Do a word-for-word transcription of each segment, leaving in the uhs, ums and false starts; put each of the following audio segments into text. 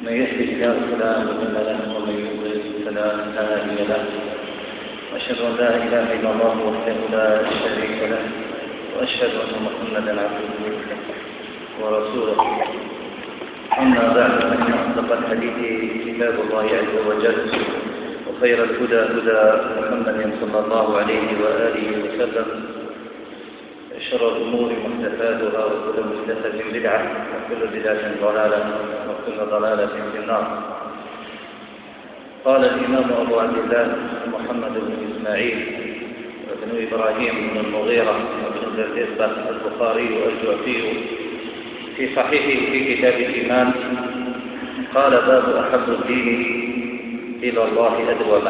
من يهده الله فلا مضل له ومن يضلل فلا هادي له، واشهد ان لا اله الا الله وحده لا شريك له، واشهد ان محمدا عبده ورسوله. اما بعد فان اصدق الحديث كتاب الله عز وجل، وخير الهدى هدى محمد صلى الله عليه واله وسلم، شر الأمور محدثاتها وكل محدثة بدعة وكل بدعة ضلالة وكل ضلالة في النار. قال الإمام أبو عبد الله محمد بن إسماعيل وابن إبراهيم بن المغيرة وابن الزرزبة البخاري والجعفي في صحيحه في كتاب الإيمان، قال: باب أحب الدين إلى الله أدومه.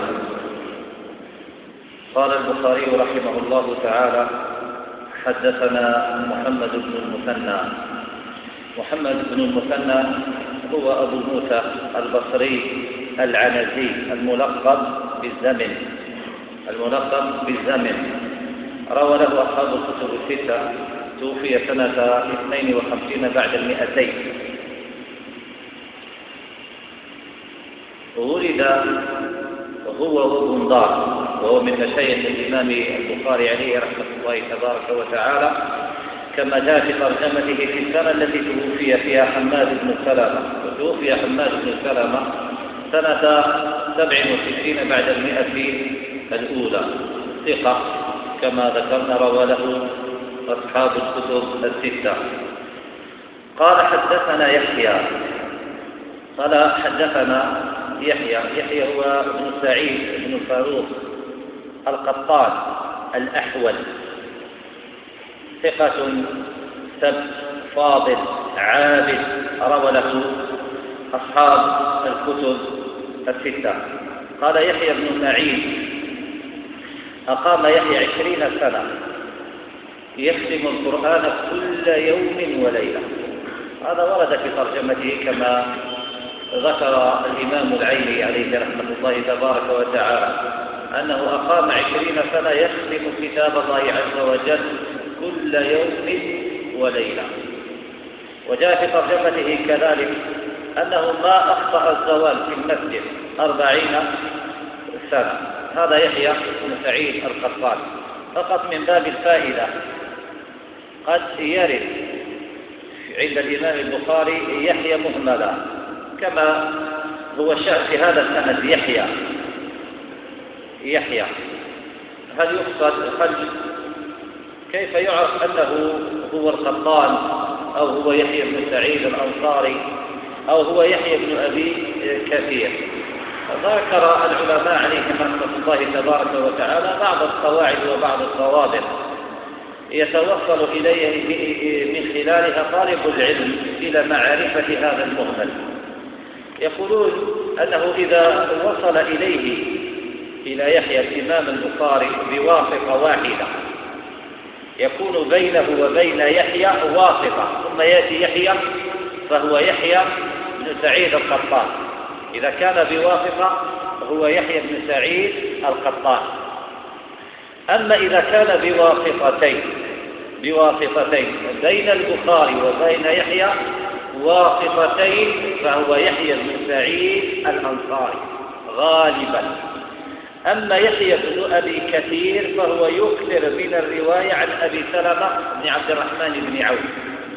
قال البخاري رحمه الله تعالى: حدثنا محمد بن المثنى. محمد بن المثنى هو أبو موسى البصري العنزي الملقب بالزمن الملقب بالزمن روى له أصحاب الكتب الستة، توفي سنة اثنين وخمسين بعد المئتين. ولد هو وبندار، وهو من مشايخ الإمام البخاري عليه رحمة الله تبارك وتعالى، كما جاء في ترجمته في السنة التي توفي فيها حماد بن سلمة. وتوفي حماد بن سلمة سنة سبع وستين بعد المئة الأولى، ثقة كما ذكرنا، روى له أصحاب الكتب الستة. قال: حدثنا يحيى. قال: حدثنا يحيى. يحيى هو ابن سعيد بن الفاروق القطان الأحول، ثقة سبت فاضل عابد، روى له أصحاب الكتب الستة. قال يحيى بن سعيد: أقام يحيى عشرين سنة يختم القرآن كل يوم وليلة. هذا ورد في ترجمته كما ذكر الإمام العيني عليه رحمة الله تبارك وتعالى أنه أقام عشرين سنة يختم كتاب الله عز وجل كل يوم وليلة. وجاء في ترجمته كذلك أنه ما أخطأ الزوال في المسجد أربعين سنة. هذا يحيى بن سعيد القطان. فقط من باب الفائدة، قد يرد عند الإمام البخاري يحيى مهملا كما هو الشأن في هذا السند. يحيى يحيى هل يقصد هل كيف يعرف أنه هو القطان أو هو يحيى بن سعيد الأنصاري أو هو يحيى بن أبي كثير؟ ذكر العلماء عليهم رحمة الله تبارك وتعالى بعض القواعد وبعض الضوابط يتوصل إليه من خلالها طالب العلم إلى معرفة هذا المهمل. يقولون أنه إذا وصل إليه إلى يحيى الإمام البخاري بواسطة واحدة يكون بينه وبين يحيى واسطة، ثم يأتي يحيى فهو يحيى بن سعيد القطان. إذا كان بواسطة هو يحيى بن سعيد القطان. أما إذا كان بواسطتين بواسطتين بين البخاري وبين يحيى واسطتين فهو يحيى بن سعيد الأنصاري غالبا. أما يحيى بن أبي كثير فهو يكثر من الرواية عن أبي سلمة بن عبد الرحمن بن عوف.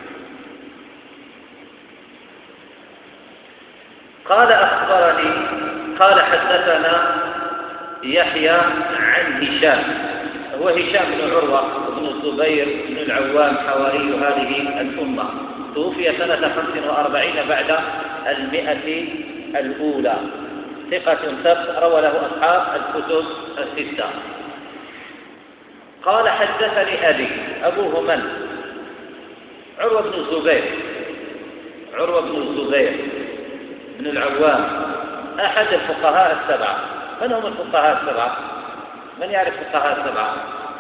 قال: أخبرني قال حدثنا يحيى عن هشام، هو هشام بن عروة بن الزبير بن العوام حواري هذه الأمة، توفي سنة خمس وأربعين بعد المئة الأولى، ثقة ثبت، روى له أصحاب الكتب الستة. قال: حدثني أبي. أبوه من؟ عروة بن الزبير عروة بن الزبير بن العوام، أحد الفقهاء السبعة. من هم الفقهاء السبعة؟ من يعرف الفقهاء السبعة؟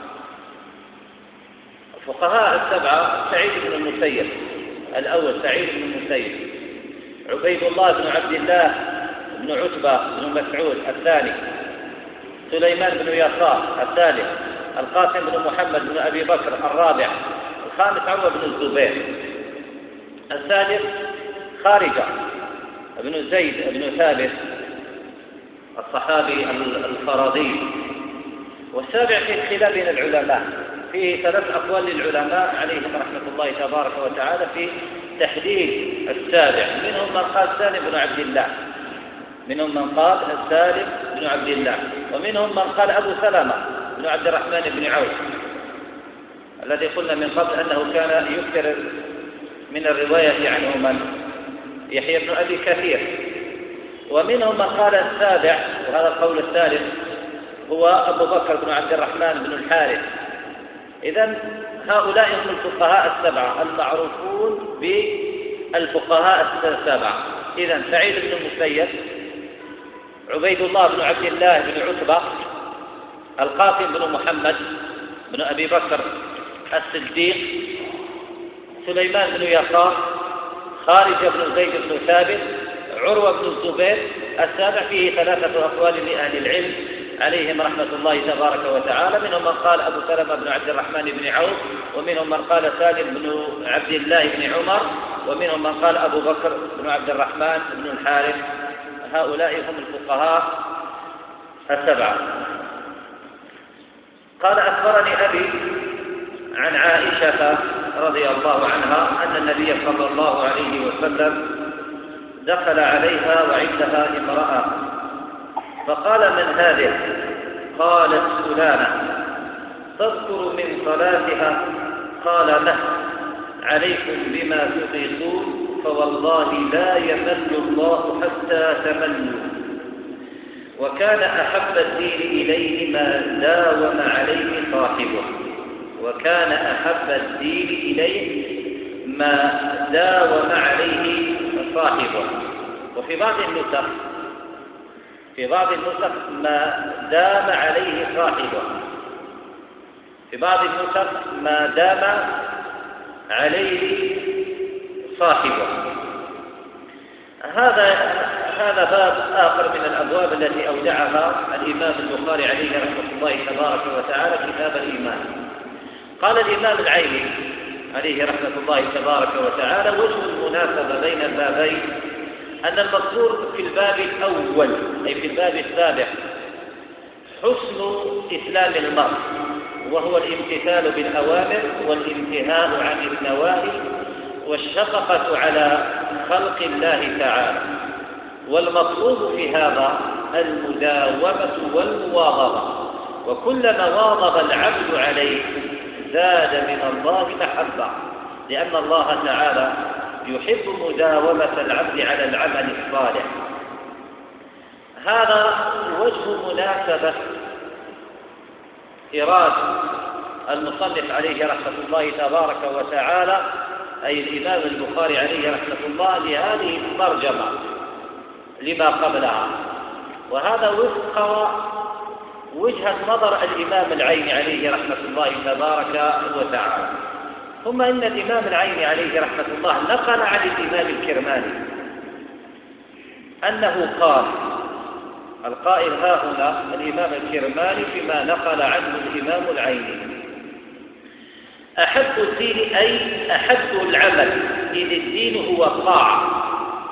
الفقهاء السبعة: سعيد بن المسيب الأول، سعيد بن المسيب، عبيد الله بن عبد الله بن عتبة بن مسعود الثاني، سليمان بن يسار الثالث، القاسم بن محمد بن أبي بكر الرابع، الخامس عروة بن الزبير، السادس خارجة بن زيد بن ثابت الصحابي الفرضي. والسابع في اختلاف بين العلماء، فيه ثلاث أقوال للعلماء عليهم رحمة الله تبارك وتعالى في تحديد السابع. منهم من قال سالم بن عبد الله، منهم من قال سالم بن عبد الله، ومنهم من قال أبو سلمة بن عبد الرحمن بن عوف الذي قلنا من قبل أنه كان يكثر من الرواية عنه من يحيى بن أبي كثير. ومنهم من قال السابع، وهذا القول الثالث هو أبو بكر بن عبد الرحمن بن الحارث. إذن هؤلاء هم الفقهاء السبعة المعروفون بالفقهاء السبعة. إذن سعيد بن المسيب، عبيد الله بن عبد الله بن عتبة، القاسم بن محمد بن أبي بكر الصديق، سليمان بن يسار، خارجة بن زيد بن ثابت، عروة بن الزبير. السابع فيه ثلاثة أقوال لأهل العلم عليهم رحمة الله تبارك وتعالى. منهم من قال أبو سلمة بن عبد الرحمن بن عوف، ومنهم من قال سالم بن عبد الله بن عمر، ومنهم من قال أبو بكر بن عبد الرحمن بن الحارث. هؤلاء هم الفقهاء السبعة. قال أخبرني أبي عن عائشة رضي الله عنها أن النبي صلى الله عليه وسلم دخل عليها وعندها امرأة فقال: من هذه؟ قالت: فلانة. تذكر من صلاتها؟ قال: له. عليكم بما تطيقون فوالله لا يمل الله حتى تملوا. وكان أحب الدين إليه ما داوم عليه صاحبه. وكان أحب الدين إليه ما داوم عليه صاحبه. وفي بعض النسخ في بعض النسخ ما دام عليه صاحبه. في بعض النسخ ما دام عليه صاحبه. هذا هذا باب آخر من الأبواب التي أودعها الإمام البخاري عليه رحمة الله تبارك وتعالى، كتاب الإيمان. قال الإمام العيني عليه رحمة الله تبارك وتعالى: وجه المناسبة بين البابين أن المذكور في الباب الأول أي في الباب السابع حسن إسلام المرء، وهو الامتثال بالأوامر والانتهاء عن النواهي والشفقة على خلق الله تعالى. والمطلوب في هذا المداومة والمواظبة، وكلما واظب العبد عليه زاد من الله محبة، لأن الله تعالى يحب مداومة العبد على العمل الصالح. هذا وجه مناسبة إيراد المصنف عليه رحمة الله تبارك وتعالى أي الإمام البخاري عليه رحمة الله لهذه الترجمة لما قبلها، وهذا وفق وجهة نظر الإمام العيني عليه رحمة الله تبارك وتعالى. ثم إن الإمام العيني عليه رحمة الله نقل عن الإمام الكرماني أنه قال، القائل ها هنا الإمام الكرماني فيما نقل عنه الإمام العيني: أحب الدين أي أحب العمل، إذ الدين هو الطاعة،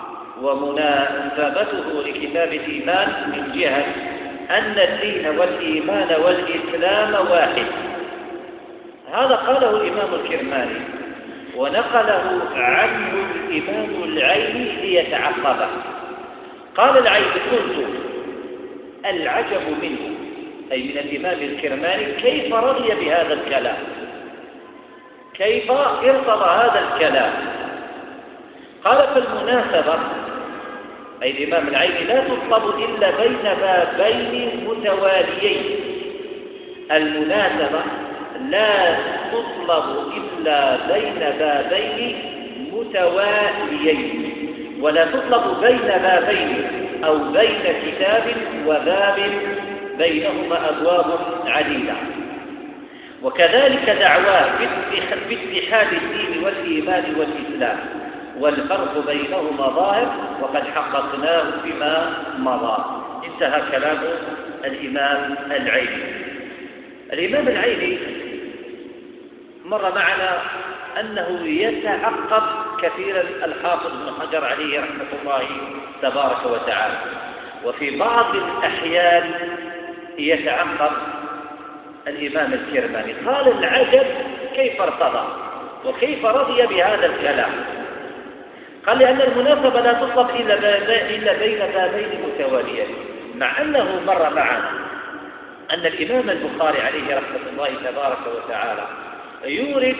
ومناسبته لكتاب الإيمان من جهة أن الدين والإيمان والإسلام واحد. هذا قاله الإمام الكرماني ونقله عنه الإمام العيني ليتعقبه. قال العيني: قلت العجب منه أي من الإمام الكرماني كيف رضي بهذا الكلام، كيف ارتضى هذا الكلام. قال: فالمناسبة أي الإمام العيني لا تطلب إلا بين بابين متواليين. المناسبة لا تطلب إلا بين بابين متواليين، ولا تطلب بين بابين أو بين كتاب وباب بينهما أبواب عديدة. وكذلك دعواه باتحاد الدين والإيمان والإسلام، والفرق بينهما ظاهر وقد حققناه فيما مضى. انتهى كلام الإمام العيني. الإمام العيني مر معنا أنه يتعقب كثيرا الحافظ ابن حجر عليه رحمة الله تبارك وتعالى. وفي بعض الأحيان يتعقب الإمام الكرماني قال العجب كيف ارتضى وكيف رضي بهذا الكلام. قال لأن المناسبة لا تطلب إلا بين بابين متواليين، مع أنه مر معنا أن الإمام البخاري عليه رحمة الله تبارك وتعالى يورد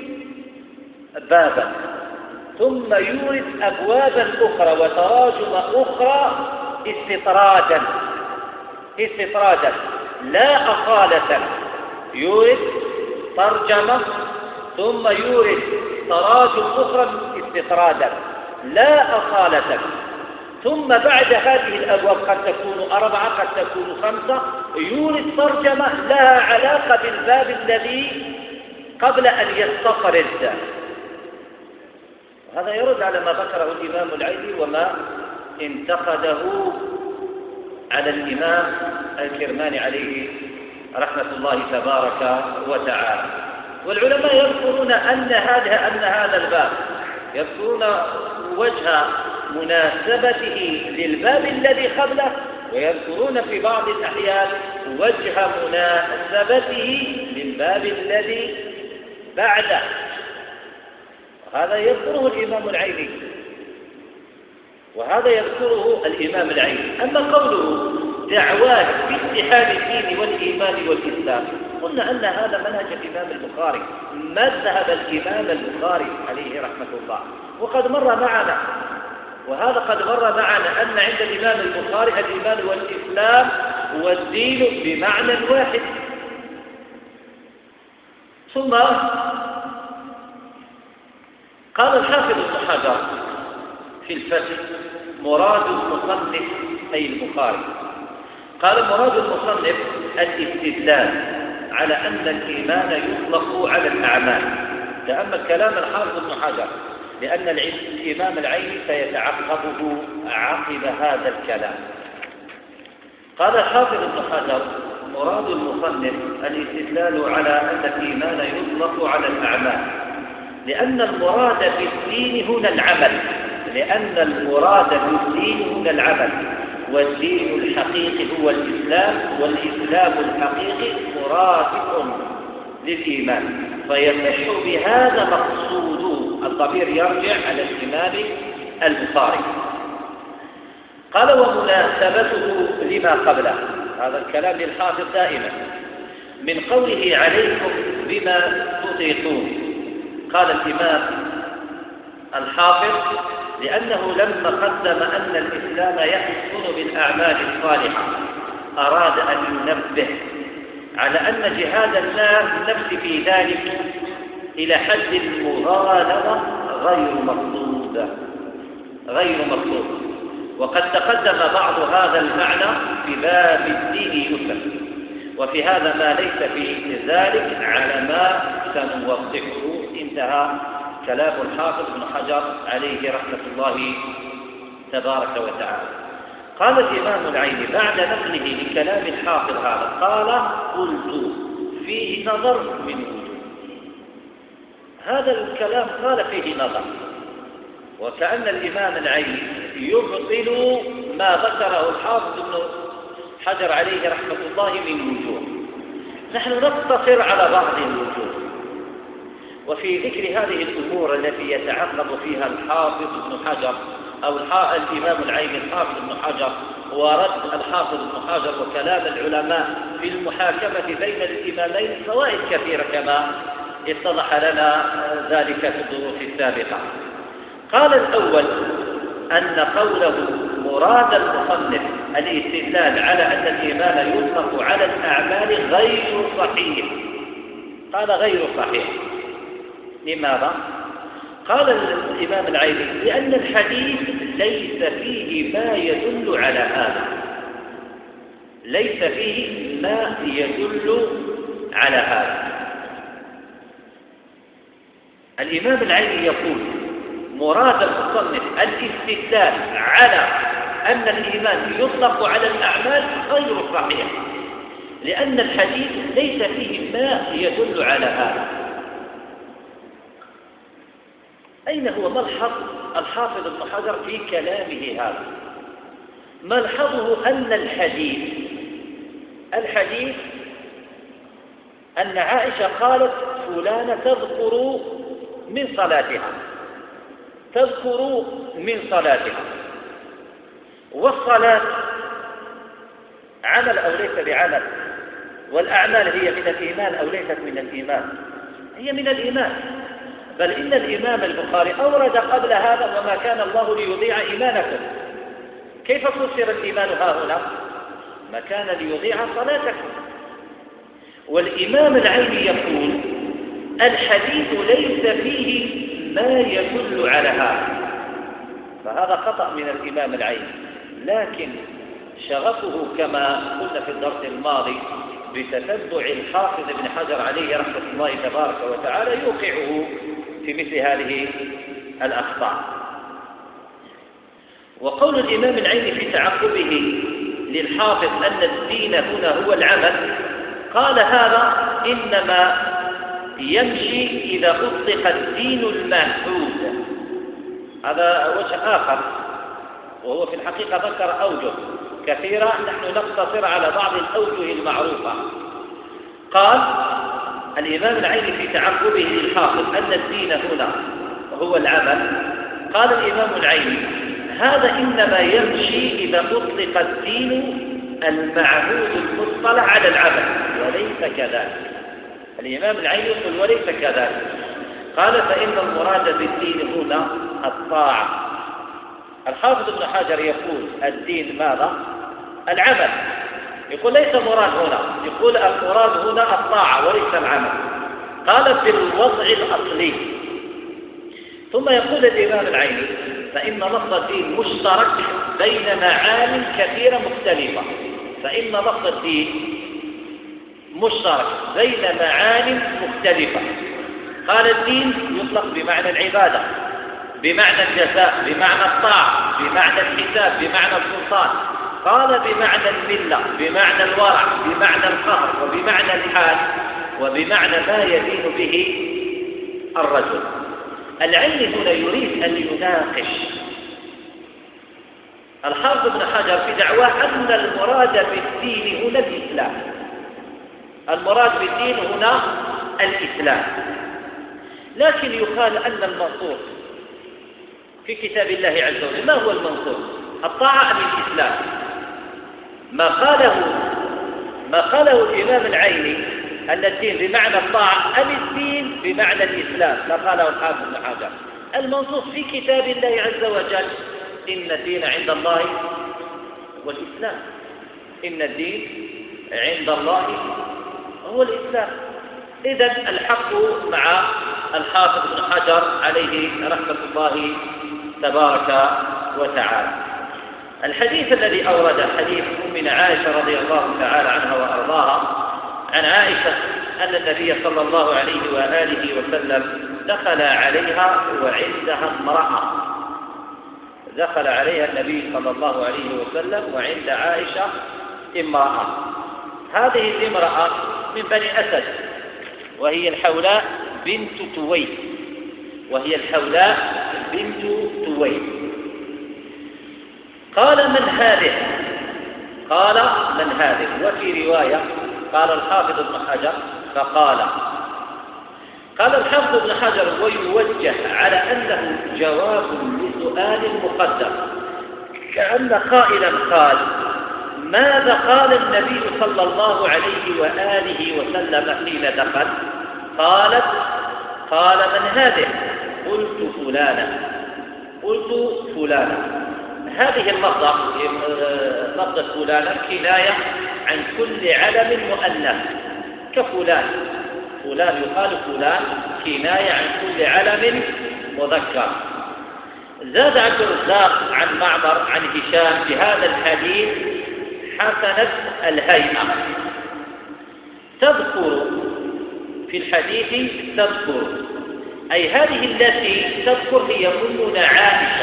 بابا ثم يورد أبوابا أخرى وتراجم أخرى استطرادا استطرادا لا أصالة. يورد ترجمة ثم يورد تراجم أخرى استطرادا لا أصالة، ثم بعد هذه الأبواب قد تكون أربعة قد تكون خمسة يورد ترجمة لها علاقة بالباب الذي قبل أن يستطرد. هذا يرد على ما ذكره الإمام العيني وما انتقده على الإمام الكرماني عليه رحمة الله تبارك وتعالى. والعلماء يذكرون أن هذا أن هذا الباب يذكرون وجه مناسبته للباب الذي قبله، ويذكرون في بعض الأحيان وجه مناسبته للباب الذي بعده. هذا يذكره الإمام العيني وهذا يذكره الإمام العيني. أما قوله دعوات باتحاد الدين والإيمان والإسلام، قلنا أن هذا منهج الإمام البخاري، مذهب الإمام البخاري عليه رحمة الله، وقد مر معنا وهذا قد مر معنا أن عند الإمام البخاري الإيمان والإسلام والدين بمعنى واحد. ثم قال الحافظ ابن حجر في الفتح مراد المصنف أي البخاري، قال مراد المصنف الاستدلال على أن الإيمان يطلق على الأعمال. تأمل كلام الحافظ ابن حجر لأن الإمام العيني سيتعقبه عقب هذا الكلام. قال الحافظ ابن حجر مراد المصنف الاستدلال على أن الإيمان يطلق على الأعمال، لأن المراد بالدين هنا العمل لأن المراد بالدين هنا العمل والدين الحقيقي هو الإسلام، والإسلام الحقيقي مرافق للإيمان، فيصح بهذا مقصود. الضمير يرجع على الإمام البخاري. قال ومناسبته لما قبله، هذا الكلام للحافظ دائما، من قوله عليكم بما تطيقون. قال الإمام الحافظ لأنه لما قدم أن الإسلام يحسن بالأعمال الصالحة أراد أن ينبه على أن جهاد النفس في ذلك إلى حد المغالبة غير مقصود غير مقصود وقد تقدم بعض هذا المعنى في باب الدين يسر، وفي هذا ما ليس في ذلك على ما سنوضحه. انتهى كلام الحافظ ابن حجر عليه رحمة الله تبارك وتعالى. قال الإمام العيني بعد نقله لكلام الحافظ هذا قال قلت فيه نظر من وجوه. هذا الكلام قال فيه نظر، وكأن الإمام العيني يبطل ما ذكره الحافظ ابن حجر عليه رحمة الله من وجوه. نحن نقتصر على بعض الوجوه، وفي ذكر هذه الأمور التي يتعقب فيها الحافظ ابن حجر أو الإمام العيني الحافظ ابن حجر ورد الحافظ ابن حجر وكلام العلماء في المحاكمة بين الإمامين فوائد كثيرة كما اتضح لنا ذلك في الدروس السابقة. قال الأول أن قوله مراد المصنف الاستدلال على أن الإيمان يطلق على الأعمال غير صحيح. قال غير صحيح. لماذا؟ قال الإمام العيني لأن الحديث ليس فيه ما يدل على هذا ليس فيه ما يدل على هذا. الإمام العيني يقول مراد المصنف الاستدلال على أن الإيمان يطلق على الأعمال غير صحيح، لأن الحديث ليس فيه ما يدل على هذا. أين هو ملحظ الحافظ ابن حجر في كلامه هذا؟ ملحظه أن الحديث الحديث أن عائشة قالت فلانة تذكر من صلاتها تذكر من صلاتها والصلاة عمل أو ليس بعمل، والأعمال هي من الإيمان أو ليست من الإيمان؟ هي من الإيمان. بل إن الإمام البخاري أورد قبل هذا وما كان الله ليضيع إيمانكم. كيف فسر الإيمان ها هنا؟ ما كان ليضيع صلاتكم. والإمام العيني يقول الحديث ليس فيه ما يدل على هذا، فهذا خطأ من الإمام العيني. لكن شغفه كما قلنا في الدرس الماضي بتتبع الحافظ ابن حجر عليه رحمة الله تبارك وتعالى يوقعه في مثل هذه الأخطاء. وقول الإمام العيني في تعقبه للحافظ أن الدين هنا هو العمل، قال هذا إنما يمشي إذا أطلق الدين المحدود. هذا وجه آخر، وهو في الحقيقة ذكر أوجه كثيرة، نحن نقتصر على بعض الأوجه المعروفة. قال الإمام العيني في تعقبه للحافظ أن الدين هنا هو العمل، قال الإمام العيني هذا إنما يمشي إذا أطلق الدين المعهود المصطلح على العمل، وليس كذلك. الإمام العيني يقول وليس كذلك. قال فإن المراد بالدين هنا الطاعة. الحافظ ابن حجر يقول الدين ماذا؟ العمل. يقول ليس مراد هنا، يقول المراد هنا الطاعة وليس العمل. قال في الوضع الأصلي. ثم يقول الإمام العيني فإن لفظ الدين مشترك بين معان كثيرة مختلفة. فإن لفظ الدين مشترك بين معان مختلفة. قال الدين يطلق بمعنى العبادة، بمعنى الجزاء، بمعنى الطاعة، بمعنى الحساب، بمعنى السلطان. قال بمعنى الملة، بمعنى الورع، بمعنى القهر، وبمعنى الحال، وبمعنى ما يدين به الرجل. العين هنا يريد أن يناقش الحافظ ابن حجر في دعواه أن المراد بالدين هنا الإسلام. المراد بالدين هنا الإسلام. لكن يقال أن المنصوص في كتاب الله عز وجل ما هو المنصوص؟ الطاعة أم الإسلام؟ ما قاله ما قاله الإمام العيني أن الدين بمعنى الطاعة أم الدين بمعنى الإسلام؟ ما قاله الحافظ ابن حجر. المنصوص في كتاب الله عز وجل إن الدين عند الله هو الإسلام. إن الدين عند الله هو الإسلام. إذن الحق مع الحافظ ابن حجر عليه رحمة الله تبارك وتعالى. الحديث الذي أورد حديث أمنا عائشة رضي الله تعالى عنها وأرضاها عن عائشة أن النبي صلى الله عليه وآله وسلم دخل عليها وعندها امرأة. دخل عليها النبي صلى الله عليه وسلم وعند عائشة امرأة. هذه الامرأة من بني أسد، وهي الحولاء بنت تويل وهي الحولاء بنت تويل. قال من هذه؟ قال من هذه؟ وفي رواية قال الحافظ ابن حجر فقال قال الحافظ ابن حجر ويوجه على أنه جواب لسؤال مقدر، كأن قائلا قال ماذا قال النبي صلى الله عليه وآله وسلم حين دخل؟ قالت قال من هذه؟ قلت فلانة قلت فلانة. هذه اللفظة لفظة فلانة كناية عن كل علم مؤنث كفلان. فلان يقال فلان كناية عن كل علم مذكر. زاد عبد الرزاق عن معمر عن هشام بهذا الحديث حسنت الهيئة. تذكر في الحديث تذكر، أي هذه التي تذكر هي أمنا عائشة.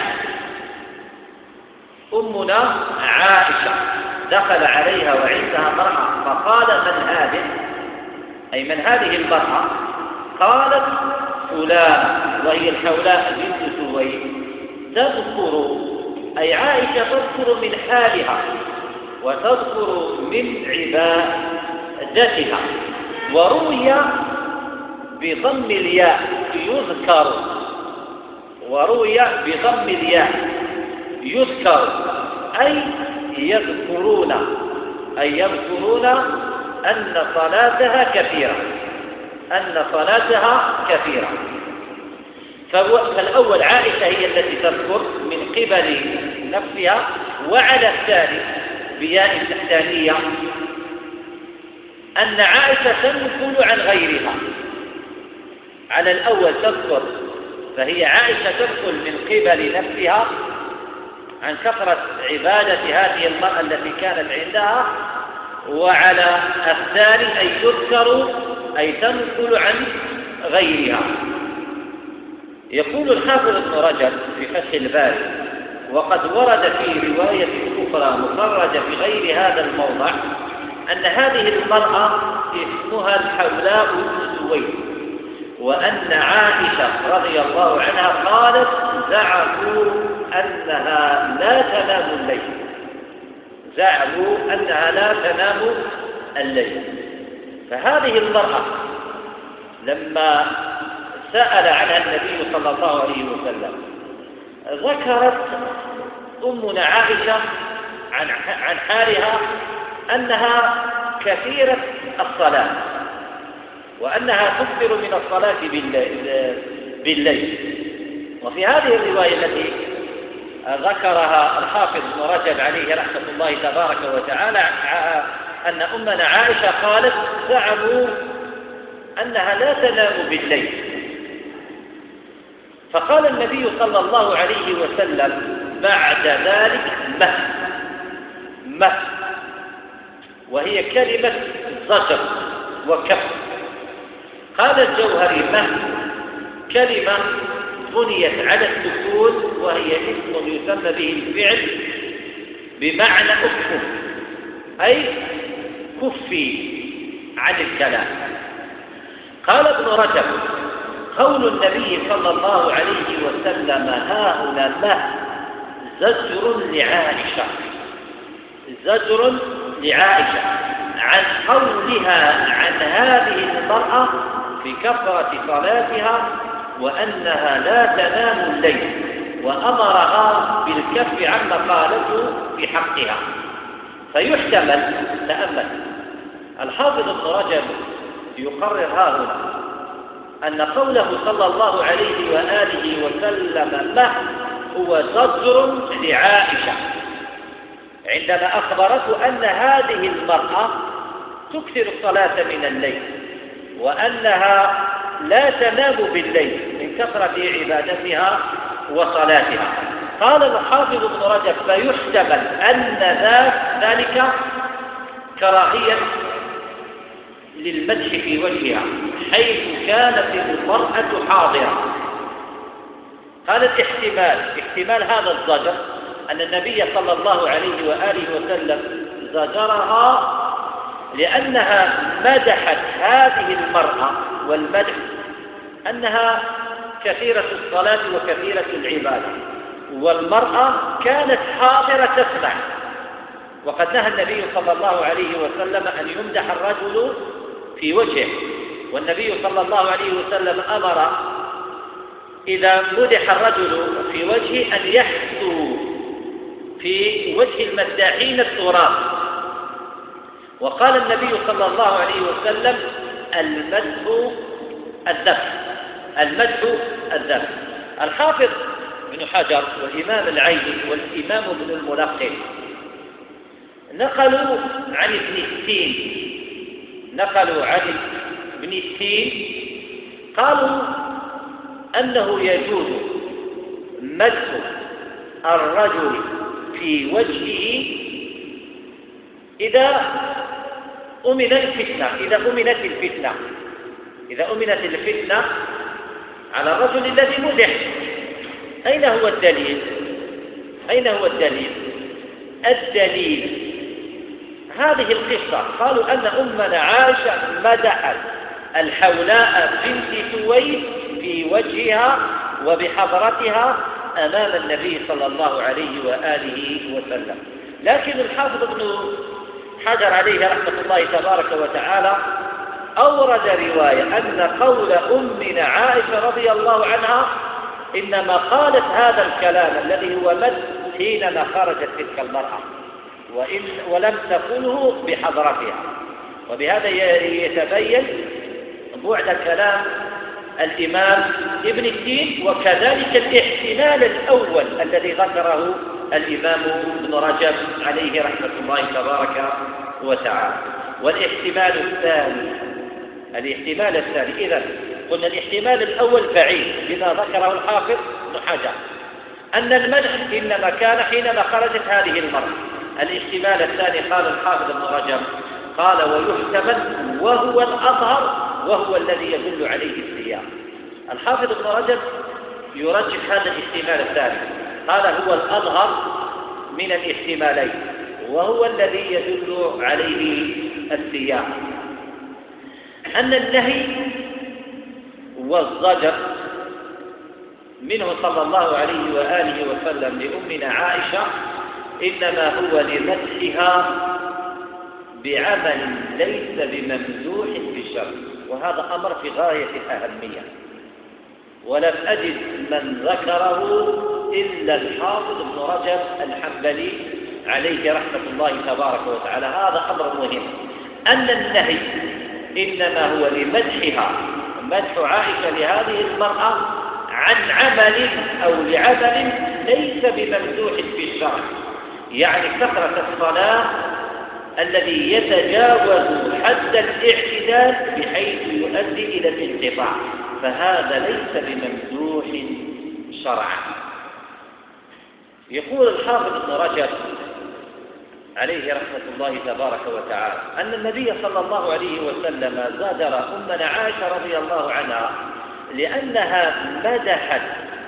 أمنا عائشة دخل عليها وعندها مرأة فقال من هذه؟ أي من هذه المرأة؟ قالت فلان وهي الحولاء بنت سويد تذكر، أي عائشة تذكر من حالها وتذكر من عبادتها، وروي بضم الياء يذكر، وروي بضم الياء يذكر أي يذكرون، أي يذكرون أن صلاتها كثيرة، أن صلاتها كثيرة. فالأول عائشة هي التي تذكر من قبل نفسها، وعلى الثاني بياء التحتانية أن عائشة تنقل عن غيرها. على الأول تذكر، فهي عائشة تنقل من قبل نفسها عن كثرة عبادة هذه المرأة التي كانت عندها، وعلى الثاني أي تذكر أي تنقل عن غيرها. يقول الحافظ ابن رجب في فتح الباري: وقد ورد في رواية أخرى مخرجة في غير هذا الموضع أن هذه المرأة اسمها الحولاء بنت سويد، وأن عائشة رضي الله عنها قالت: زعموا أنها لا تنام الليل، زعموا أنها لا تنام الليل. فهذه المرأة لما سأل عنها النبي صلى الله عليه وسلم ذكرت أمنا عائشة عن عن حالها أنها كثيرة الصلاة، وأنها تكثر من الصلاة بالليل. وفي هذه الرواية التي ذكرها الحافظ ابن رجب عليه رحمة الله تبارك وتعالى أن أمنا عائشة قالت: زعموا أنها لا تنام بالليل. فقال النبي صلى الله عليه وسلم بعد ذلك: مه مه، وهي كلمة زجر وكف. قال الجوهري: مه كلمة بنيت على السكون، وهي اسم يسمى به الفعل بمعنى اكف، أي كفي عن الكلام. قال ابن رجب: قول النبي صلى الله عليه وسلم ها هنا ما زجر لعائشة، زجر لعائشة عن قولها عن هذه المرأة في كثرة صلاتها وأنها لا تنام الليل، وأمرها بالكف عما قالته في حقها. فيحتمل، تأمل الحافظ ابن رجب يقرر ها هنا أن قوله صلى الله عليه وآله وسلم ما هو زجر لعائشة عندما أخبرته أن هذه المرأة تكثر الصلاة من الليل، وأنها لا تنام بالليل من كثرة عبادتها وصلاتها. قال الحافظ ابن رجب: فيحتمل أن ذلك كراهية للمدح في وجهها حيث كانت المرأة حاضرة. قال الاحتمال، احتمال هذا الزجر أن النبي صلى الله عليه وآله وسلم زجرها لأنها مدحت هذه المرأة، والمدح أنها كثيرة الصلاة وكثيرة العبادة، والمرأة كانت حاضرة تسمع. وقد نهى النبي صلى الله عليه وسلم أن يمدح الرجل في وجهه، والنبي صلى الله عليه وسلم أمر إذا مدح الرجل في وجهه أن يحثو في وجه المداحين التراب. وقال النبي صلى الله عليه وسلم: المدح الذبح، المدح الذبح. الحافظ ابن حجر والإمام العيني والإمام ابن الملقن نقلوا عن ابن السين، نقلوا عن ابن السين قالوا أنه يجوز مدح الرجل في وجهه إذا أمن الفتنة، إذا أمنت الفتنة، إذا أمنت الفتنة على الرجل الذي مدح. أين هو الدليل؟ أين هو الدليل؟ الدليل هذه القصة. قالوا أن أمنا عائشة مدحت الحولاء بنت سويد في وجهها وبحضرتها أمام النبي صلى الله عليه وآله وسلم. لكن الحافظ ابن حجر عليه رحمة الله تبارك وتعالى أورد رواية أن قول أمنا عائشة رضي الله عنها إنما قالت هذا الكلام الذي هو مد حينما خرجت تلك المرأة وإن ولم تقله بحضرتها. وبهذا يتبين بعد كلام الإمام ابن التين، وكذلك الاحتمال الأول الذي ذكره الإمام ابن رجب عليه رحمة الله تبارك وتعالى. والاحتمال الثاني الاحتمال الثاني إذن قلنا الاحتمال الأول بعيد بما ذكره الحافظ ابن حجر أن المدح إنما كان حينما خرجت هذه المرأة. الاحتمال الثاني قال الحافظ ابن رجب قال ويحتمل وهو الأظهر وهو الذي يدل عليه السياق. الحافظ ابن رجب يرجح هذا الاحتمال الثاني، قال هو الأظهر من الاحتمالين وهو الذي يدل عليه السياق، أن النهي والزجر منه صلى الله عليه وآله وسلم لأمنا عائشة إنما هو لمدحها بعمل ليس بممدوح في الشرع، وهذا أمر في غاية الأهمية، ولم أجد من ذكره إلا الحافظ ابن رجب الحنبلي عليه رحمة الله تبارك وتعالى. هذا أمر مهم، أن النهي إنما هو لمدحها، مدح عائشة لهذه المرأة عن عمل أو لعمل ليس بممدوح في الشرع، يعني كثرة الصلاة الذي يتجاوز حد الاعتدال بحيث يؤدي إلى الانقطاع، فهذا ليس بممدوح شرعا. يقول الحافظ ابن رجب عليه رحمة الله تبارك وتعالى أن النبي صلى الله عليه وسلم زادر أمنا عائشة رضي الله عنها لأنها مدحت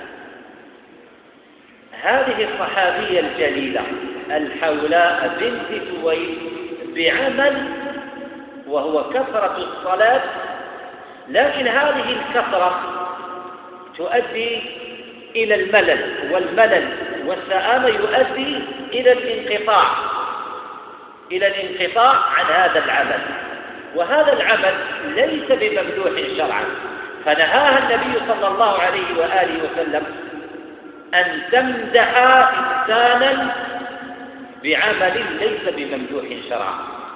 هذه الصحابية الجليلة الحولاء بنت سويد بعمل وهو كثرة الصلاة، لكن هذه الكثرة تؤدي إلى الملل، والملل والسآمة يؤدي إلى الانقطاع إلى الانقطاع عن هذا العمل، وهذا العمل ليس بممدوح شرعا، فنهاها النبي صلى الله عليه وآله وسلم أن تمدح إنسانا بعمل ليس بممدوح شرعا.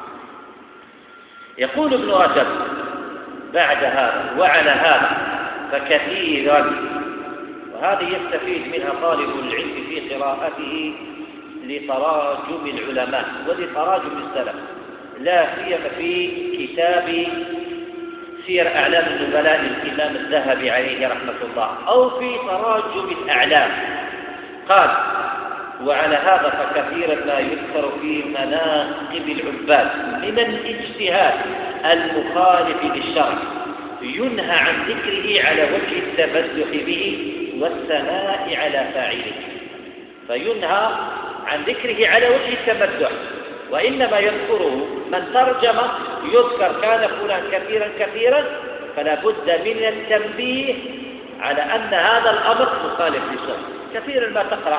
يقول ابن رجب بعد هذا وعلى هذا فكثيرا، وهذه يستفيد منها طالب العلم في قراءته لتراجم العلماء ولتراجم السلف، لا سيما في كتاب سير أعلام النبلاء للإمام الذهبي عليه رحمة الله، أو في تراجم الأعلام. قال وعلى هذا فكثيرا ما يذكر في مناقب العباد من الاجتهاد المخالف للشرع ينهى عن ذكره على وجه التبدح به والثناء على فاعله، فينهى عن ذكره على وجه التمدح، وإنما يذكره من ترجم يذكر كان فلان كثيرا كثيرا، فلا بد من التنبيه على أن هذا الأمر مخالف للشرع. كثيرا ما تقرأ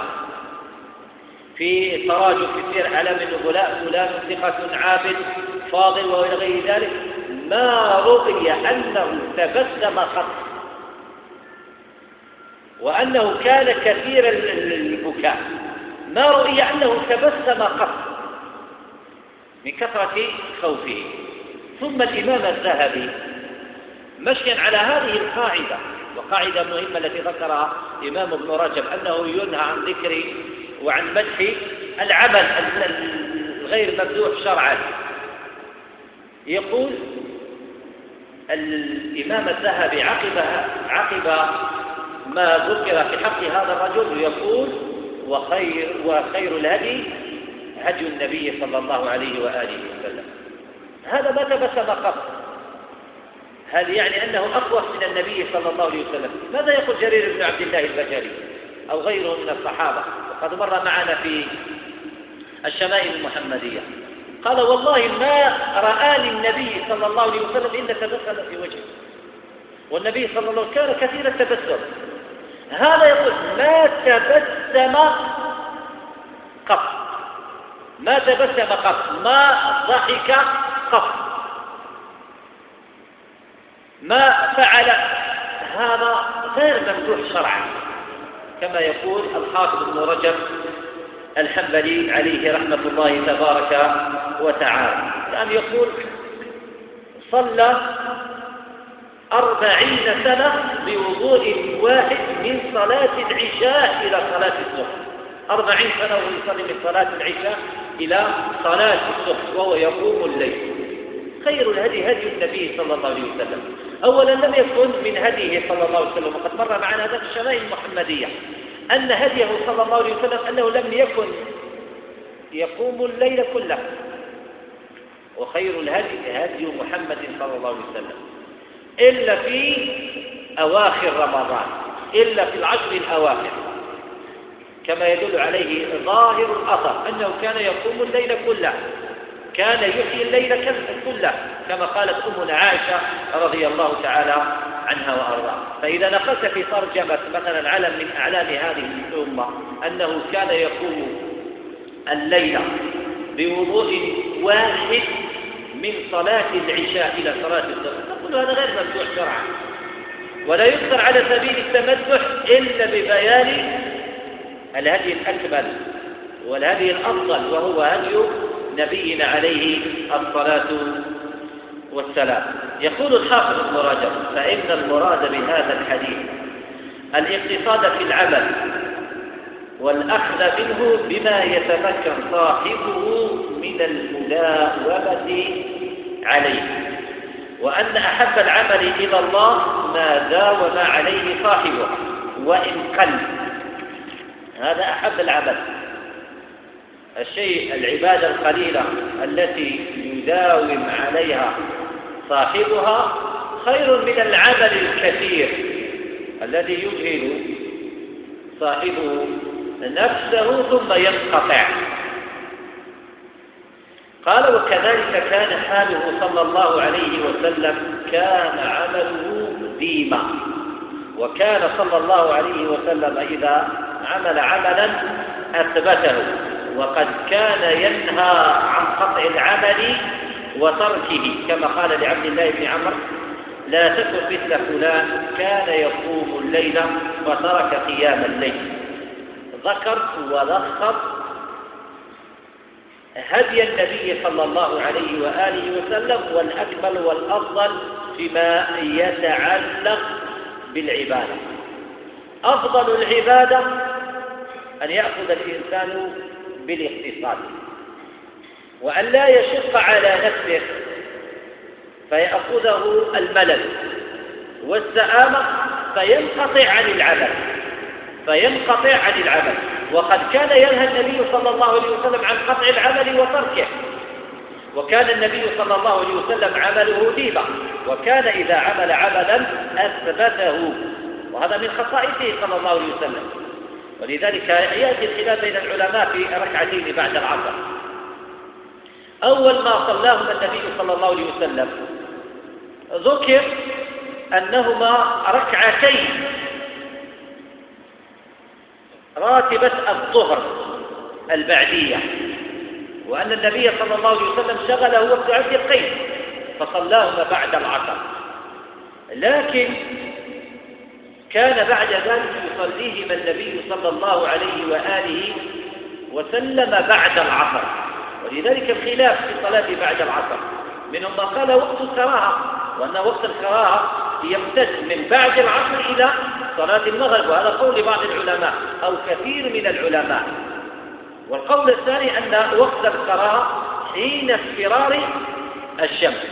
في تراجم في سير أعلام النبلاء فلان ثقة عابد فاضل وإلى غير ذلك، ما رؤي أنه تبسم قط، وأنه كان كثير البكاء، ما رؤي أنه تبسم قط من كثرة خوفه. ثم الإمام الذهبي مشيا على هذه القاعدة، وقاعدة مهمة التي ذكرها إمام ابن رجب أنه ينهى عن ذكر وعن مدح العمل الغير ممدوح شرعا، يقول الإمام الذهبي عقب عقب ما ذكر في حق هذا الرجل يقول وخير وخير الهدي هدي النبي صلى الله عليه وآله وسلم. هذا ما تبسم قط، هل يعني أنه أقوى من النبي صلى الله عليه وسلم؟ ماذا يقول جرير بن عبد الله البجلي أو غيره من الصحابة؟ وقد مر معنا في الشمائل المحمدية، قال والله ما رآني النبي صلى الله عليه وسلم إلا تبسم في وجهه، والنبي صلى الله عليه وسلم كان كثير التبسم، هذا يقول ما تبسم قط، ما تبسم قط، ما ضحك قط، ما فعل. هذا غير ممدوح شرعا، كما يقول الحافظ ابن رجب الحنبلي عليه رحمة الله تبارك وتعالى. الآن يقول صلى أربعين سنة بوضوء واحد من صلاة العشاء إلى صلاة الصبح، أربعين سنة وهو يصلي من صلاة العشاء إلى صلاة الصبح وهو يقوم الليل. خير الهدي هدي النبي صلى الله عليه وسلم. أولا لم يكن من هديه صلى الله عليه وسلم، وقد مر معنا هذا في الشمائل المحمدية أن هديه صلى الله عليه وسلم أنه لم يكن يقوم الليل كله، وخير الهدي هدي محمد صلى الله عليه وسلم إلا في أواخر رمضان، إلا في العشر الأواخر، كما يدل عليه ظاهر الأثر أنه كان يقوم الليل كله، كان يحيي الليل كله، كما قالت أمنا عائشة رضي الله تعالى عنها وأرضاها. فإذا نقلت في ترجمة مثلا علم من أعلام هذه الأمة أنه كان يقوم الليل بوضوء واحد من صلاة العشاء إلى صلاة الصبح، نقول هذا غير ممدوح شرعا، ولا يذكر على سبيل التمدح إلا ببيان الهدي الأكمل والهدي الأفضل، وهو هدي نبينا عليه الصلاة والسلام. يقول الحافظ ابن رجب فإن المراد بهذا الحديث الاقتصاد في العمل والأخذ منه بما يتمكن صاحبه من المداومة عليه، وأن أحب العمل إلى الله ما داوم عليه صاحبه وإن قل. هذا أحب العمل، الشيء العبادة القليلة التي يداوم عليها صاحبها خير من العمل الكثير الذي يجهل صاحبه نفسه ثم ينقطع. قال وكذلك كان حاله صلى الله عليه وسلم، كان عمله ديما، وكان صلى الله عليه وسلم إذا عمل عملا أثبته، وقد كان ينهى عن قطع العمل وتركه، كما قال لعبد الله بن عمرو لا تكن مثل فلان كان يقوم الليل وترك قيام الليل. ذكر ولخص هدي النبي صلى الله عليه وآله وسلم والأكمل والأفضل فيما يتعلق بالعبادة. أفضل العبادة أن يأخذ الإنسان بالاقتصاد، وأن لا يشق على نفسه فيأخذه الملل والسآمة فينقطع عن العمل فينقطع عن العمل وقد كان ينهى النبي صلى الله عليه وسلم عن قطع العمل وتركه، وكان النبي صلى الله عليه وسلم عمله ديما، وكان إذا عمل عملا أثبته، وهذا من خصائصه صلى الله عليه وسلم. ولذلك يأتي الخلاف بين العلماء في ركعتين بعد العصر. أول ما صلاهما النبي صلى الله عليه وسلم ذكر أنهما ركعتين راتبة الظهر البعدية، وأن النبي صلى الله عليه وسلم شغله وقت عبد القيس فصلاهما بعد العصر، لكن كان بعد ذلك يصليهما النبي صلى الله عليه وآله وسلم بعد العصر. ولذلك الخلاف في الصلاة بعد العصر، منهم من قال وقت الكراهة، وأن وقت الكراهة يمتد من بعد العصر إلى صلاة المغرب، وهذا قول بعض العلماء أو كثير من العلماء. والقول الثاني أن وقت الكراهة حين اصفرار الشمس،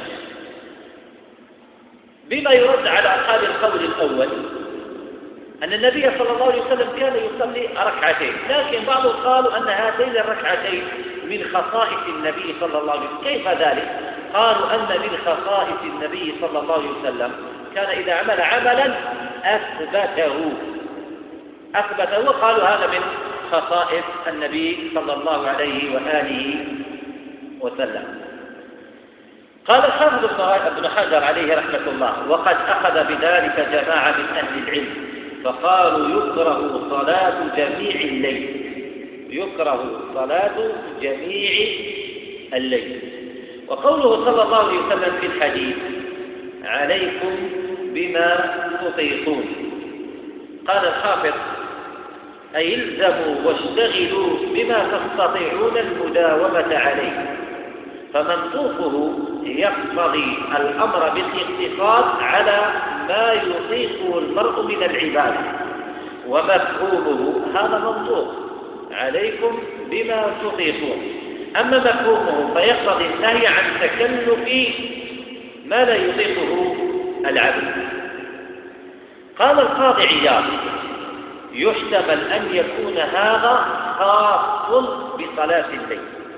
بما يرد على أصحاب القول الأول أن النبي صلى الله عليه وسلم كان يصلي ركعتين، لكن بعضهم قالوا أن هاتين الركعتين من خصائص النبي صلى الله عليه وسلم. كيف ذلك؟ قالوا أن من خصائص النبي صلى الله عليه وسلم كان إذا عمل عملا أثبته أثبته قالوا هذا من خصائص النبي صلى الله عليه وآله وسلم. قال الحافظ ابن حجر عليه رحمة الله وقد أخذ بذلك جماعة من أهل العلم فقالوا يكره صلاة جميع الليل، يكره صلاة جميع الليل. وقوله صلى الله عليه وسلم في الحديث عليكم بما تطيقون، قال الحافظ أي الزموا واشتغلوا بما تستطيعون المداومة عليه، فمنطوقه يقتضي الأمر بالاقتصاد على ما يطيقه المرء من العبادة، ومفهومه هذا منطوق عليكم بما تطيقون. أما مفهومه فيقتضي النهي عن تكلف ما لا يطيقه العبد. قال القاضي عياض يحتمل أن يكون هذا خاص بصلاة الليل.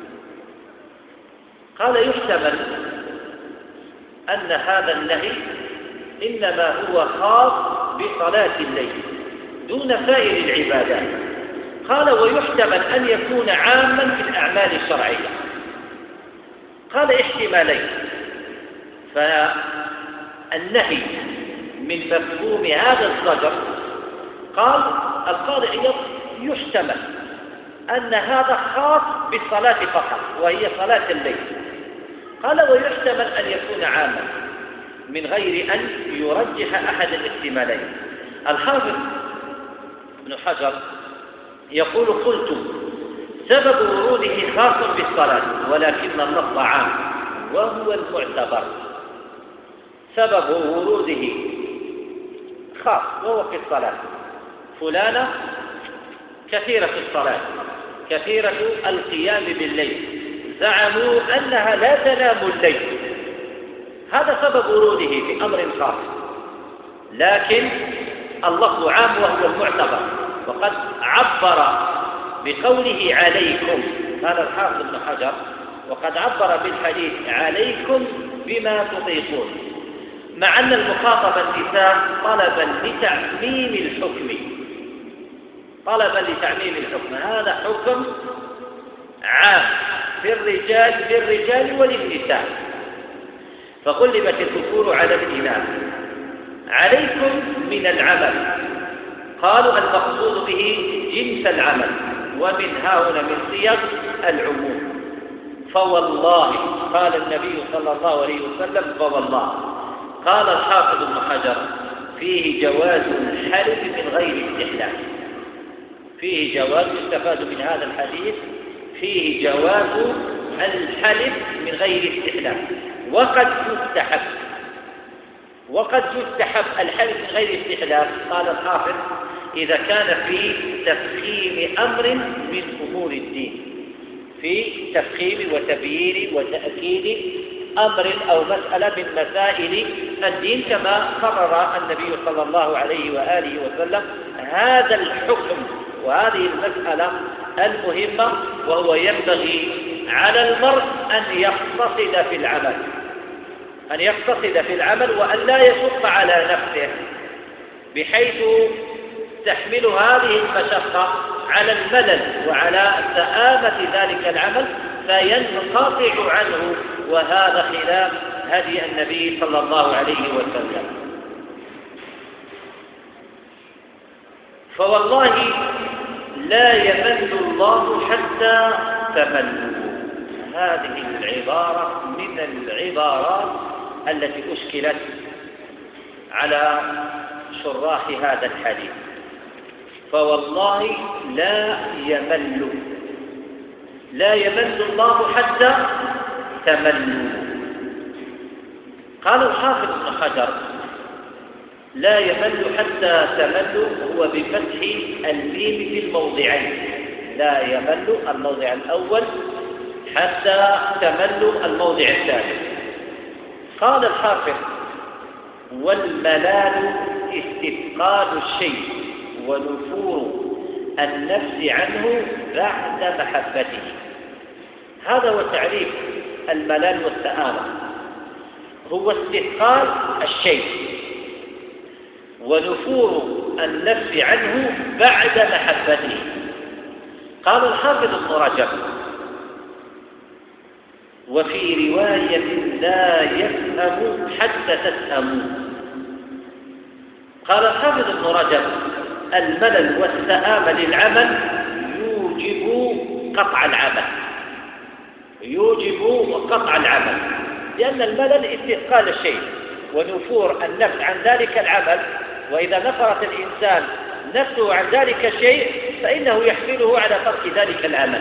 قال يحتمل أن هذا النهي إنما هو خاص بصلاة الليل دون سائر العبادات. قال ويحتمل أن يكون عاما في الأعمال الشرعية. قال احتمالين، فالنهي من مفهوم هذا الزجر، قال القاضي عياض يحتمل أن هذا خاص بالصلاة فقط وهي صلاة الليل. قال ويحتمل أن يكون عاما من غير أن يرجح أحد الاحتمالين. الحافظ ابن حجر يقول قلت سبب وروده خاص بالصلاة ولكن النص عام وهو المعتبر. سبب وروده خاص وهو في الصلاة، فلانة كثيرة الصلاة كثيرة القيام بالليل، زعموا أنها لا تنام الليل، هذا سبب وروده في أمر خاص، لكن اللفظ عام وهو المعتبر. وقد عبر بقوله عليكم، قال الحافظ ابن حجر وقد عبر بالحديث عليكم بما تطيقون، مع أن المخاطب النساء طلبا لتعميم الحكم، طلبا لتعميم الحكم، هذا حكم عام في الرجال للرجال وللنساء، فغلبت الذكور على الإناث. عليكم من العمل، قالوا المقصود به جنس العمل، ومن هنا من صيغ العموم. فوالله قال النبي صلى الله عليه وسلم فوالله. قال الحافظ ابن حجر فيه جواز الحلف من غير استحلال، فيه جواز يستفاد من هذا الحديث، فيه جواز الحلف من غير استحلال، وقد يستحب وقد يستحب الحلف من غير استحلال. قال الحافظ إذا كان في تفخيم أمر من أمور الدين، في تفخيم وتبيين وتأكيد أمر أو مسألة من مسائل الدين، كما قرر النبي صلى الله عليه وآله وسلم هذا الحكم وهذه المسألة المهمة، وهو ينبغي على المرء أن يقتصد في العمل أن يقتصد في العمل وأن لا يشق على نفسه بحيث تحمل هذه المشقة على الملل وعلى سآمة ذلك العمل فينقطع عنه، وهذا خلاف هدي النبي صلى الله عليه وسلم. فوالله لا يمل الله حتى تملوا، هذه العبارة من العبارات التي أشكلت على شراح هذا الحديث. فوالله لا يمل، لا يمل الله حتى تملوا. قال الحافظ ابن حجر لا يمل حتى تملوا هو بفتح الميم في الموضعين، لا يمل الموضع الأول حتى تملوا الموضع الثالث. قال الحافظ والملال استثقال الشيء ونفور النفس عنه بعد محبته. هذا هو تعريف الملال والسآمة، هو استثقال الشيء ونفور النفس عنه بعد محبته. قال الحافظ ابن رجب وفي رواية لا يفهم حتى تفهموا. قال الحافظ ابن رجب الملل والسآمة للعمل يوجب قطع العمل يوجب قطع العمل لأن الملل استثقال الشيء ونفور النفس عن ذلك العمل، وإذا نفرت الإنسان نفسه عن ذلك الشيء فإنه يحمله على ترك ذلك العمل.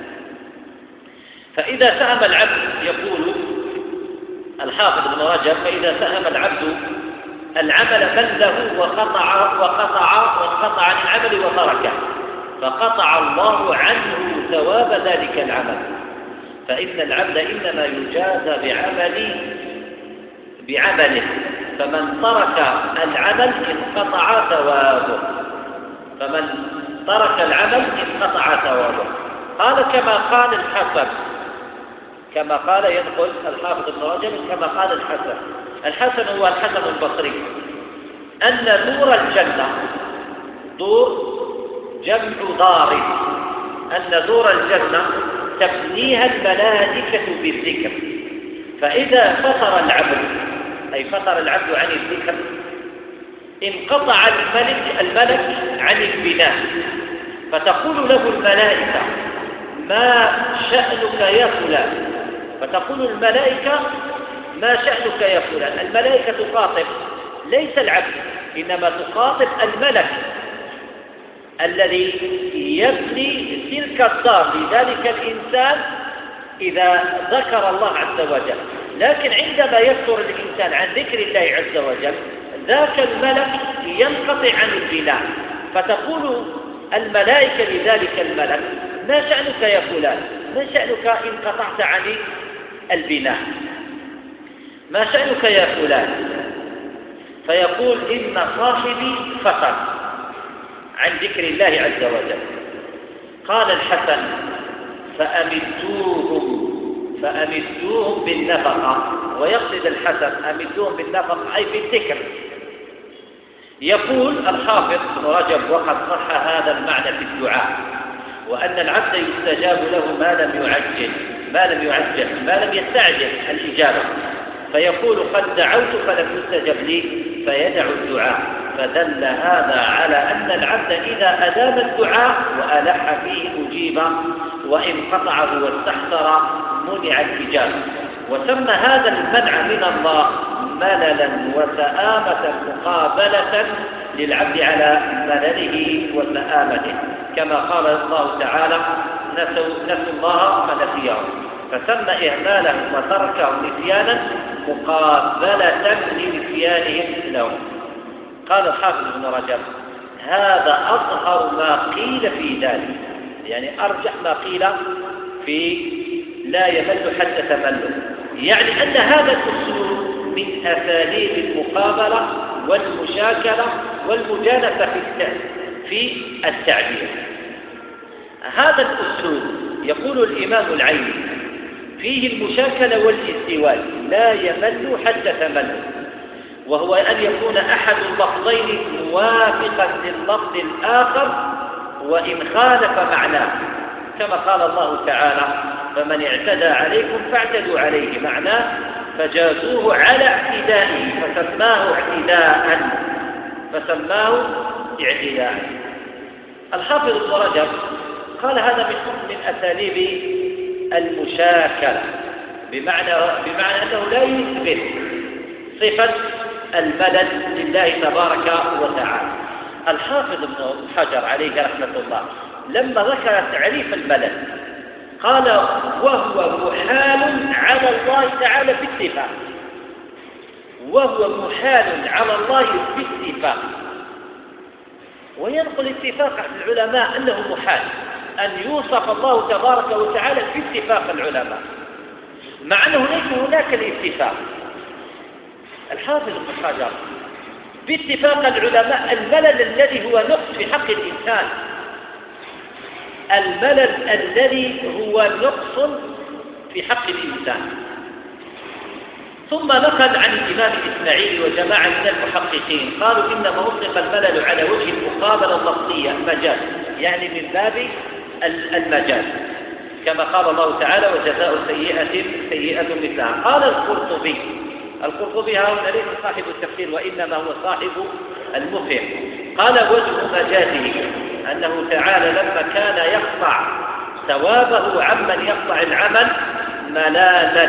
فإذا سأم العبد، يقول الحافظ ابن رجب، فإذا سأم العبد العمل مله وقطع وقطع وانقطع عن العمل وتركه فقطع الله عنه ثواب ذلك العمل، فإن العبد إنما يجازى بعمل بعمله، فمن ترك العمل انقطع ثوابه فمن ترك العمل انقطع ثوابه. قال كما قال الحسن، كما قال ينقل الحافظ ابن رجب كما قال الحسن. الحسن هو الحسن البصري أن دور الجنة، دور جمع دار، أن دور الجنة تبنيها الملائكة بالذكر، فإذا فتر العبد أي فتر العبد عن الذكر انقطع الملك الملك عن البناء، فتقول له الملائكة ما شأنك يا فلان، فتقول الملائكة ما شأنك يا فلان. الملائكة تخاطب ليس العبد، إنما تخاطب الملك الذي يبني تلك الدار لذلك الإنسان إذا ذكر الله عز وجل. لكن عندما يفتر الإنسان عن ذكر الله عز وجل ذاك الملك ينقطع عن البناء، فتقول الملائكة لذلك الملك ما شأنك يا فلان، ما شأنك إن قطعت عن البناء، ما شأنك يا فلان؟ فيقول إن صاحبي فتر عن ذكر الله عز وجل. قال الحسن فأمدوهم فأمدوهم بالنفقة، ويقصد الحسن أمدوهم بالنفقة أي بالذكر. يقول الحافظ ابن رجب وقد صح هذا المعنى في الدعاء، وأن العبد يستجاب له ما لم يعجل ما لم يعجل ما لم يستعجل الإجابة، فيقول قد دعوت فلم يستجب لي فيدع الدعاء. فدل هذا على أن العبد إذا أدام الدعاء وألح فيه أجيب، وإن قطعه واستحسر منع الإجابة. وسمى هذا المنع من الله مللا وسآمة مقابلة للعبد على ملله وسآمته، كما قال الله تعالى نسوا, نسوا الله فنسيهم، فسمى إهمالهم وتركهم نسيانا مقابلة لنسيانهم لهم. قال الحافظ ابن رجب هذا أظهر ما قيل في ذلك، يعني أرجح ما قيل في لا يمل حتى تمله، يعني أن هذا الأسلوب من أساليب المقابلة والمشاكلة والمجانسة في التعبير. هذا الأسلوب يقول الإمام العيني فيه المشاكلة والاستواء لا يمل حتى تمل، وهو أن يكون أحد اللفظين موافقا لللفظ الآخر وإن خالف معناه، كما قال الله تعالى فمن اعتدى عليكم فاعتدوا عليه، معناه فجازوه على اعتدائه فسماه اعتداء فسماه اعتداء. الحافظ ابن رجب قال هذا من من أساليب المشاكلة، بمعنى بمعنى أنه لا يثبت صفة الملل لله تبارك وتعالى. الحافظ ابن حجر عليه رحمة الله لما ذكر تعريف الملل قال وهو محال على الله تعالى باتفاق، وهو محال على الله باتفاق. وينقل اتفاق العلماء أنه محال أن يوصف الله تبارك وتعالى باتفاق العلماء، مع أنه ليس هناك الاتفاق. الحافظ ابن حجر باتفاق العلماء الملل الذي هو نقص في حق الإنسان، الملل الذي هو نقص في حق الإنسان. ثم نقل عن الإمام الإسماعيلي وجماعة من المحققين قالوا إنما أطلق الملل على وجه المقابلة اللفظية المجاز، يعني من باب المجاز، كما قال الله تعالى وجزاء سيئة سيئة مثلها. قال القرطبي، القرطبي هنا ليس صاحب التفسير وإنما هو صاحب المفهم، قال وجه مجازه أنه تعالى لما كان يقطع ثوابه عمن يقطع العمل ملالا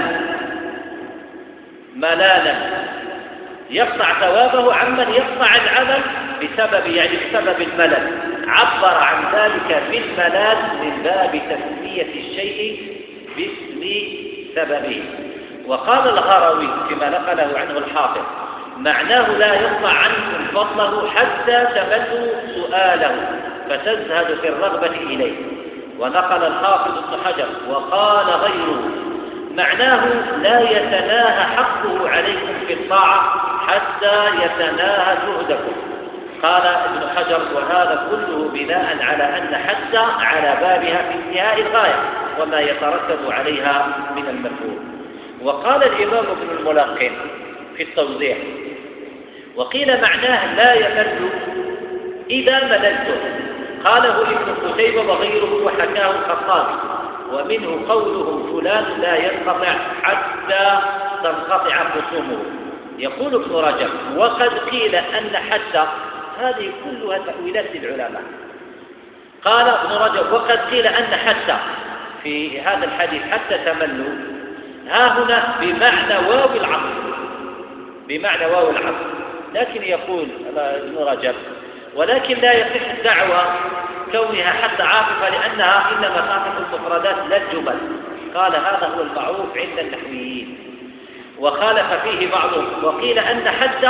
ملالا يقطع ثوابه عمن يقطع العمل بسبب يعني بسبب الملل، عبر عن ذلك بالملال من باب تسمية الشيء باسم سببه. وقال الهروي فيما نقله عنه الحافظ معناه لا يقطع عنكم فضله حتى تملوا سؤاله فتزهد في الرغبة إليه. ونقل الحافظ ابن حجر وقال غيره معناه لا يتناهى حقه عليكم في الطاعة حتى يتناهى جهدكم. قال ابن حجر وهذا كله بناء على أن حتى على بابها في انتهاء الغاية وما يترتب عليها من المفهوم. وقال الإمام ابن الملقن في التوضيح وقيل معناه لا يمل إذا مللتم، قاله ابن قتيبة وغيره وحكاه الخطابي، ومنه قوله فلان لا ينقطع حتى تنقطع خصومه. يقول ابن رجب وقد قيل أن حتى هذه كلها تأويلات العلماء. قال ابن رجب وقد قيل أن حتى في هذا الحديث حتى تملوا ها هنا بمعنى واو العطف بمعنى واو العطف لكن يقول ابن رجب ولكن لا يصح الدعوة كونها حتى عاطفة لأنها إنما تعطف المفردات لا الجمل. قال هذا هو المعروف عند النحويين وخالف فيه بعضهم. وقيل أن حتى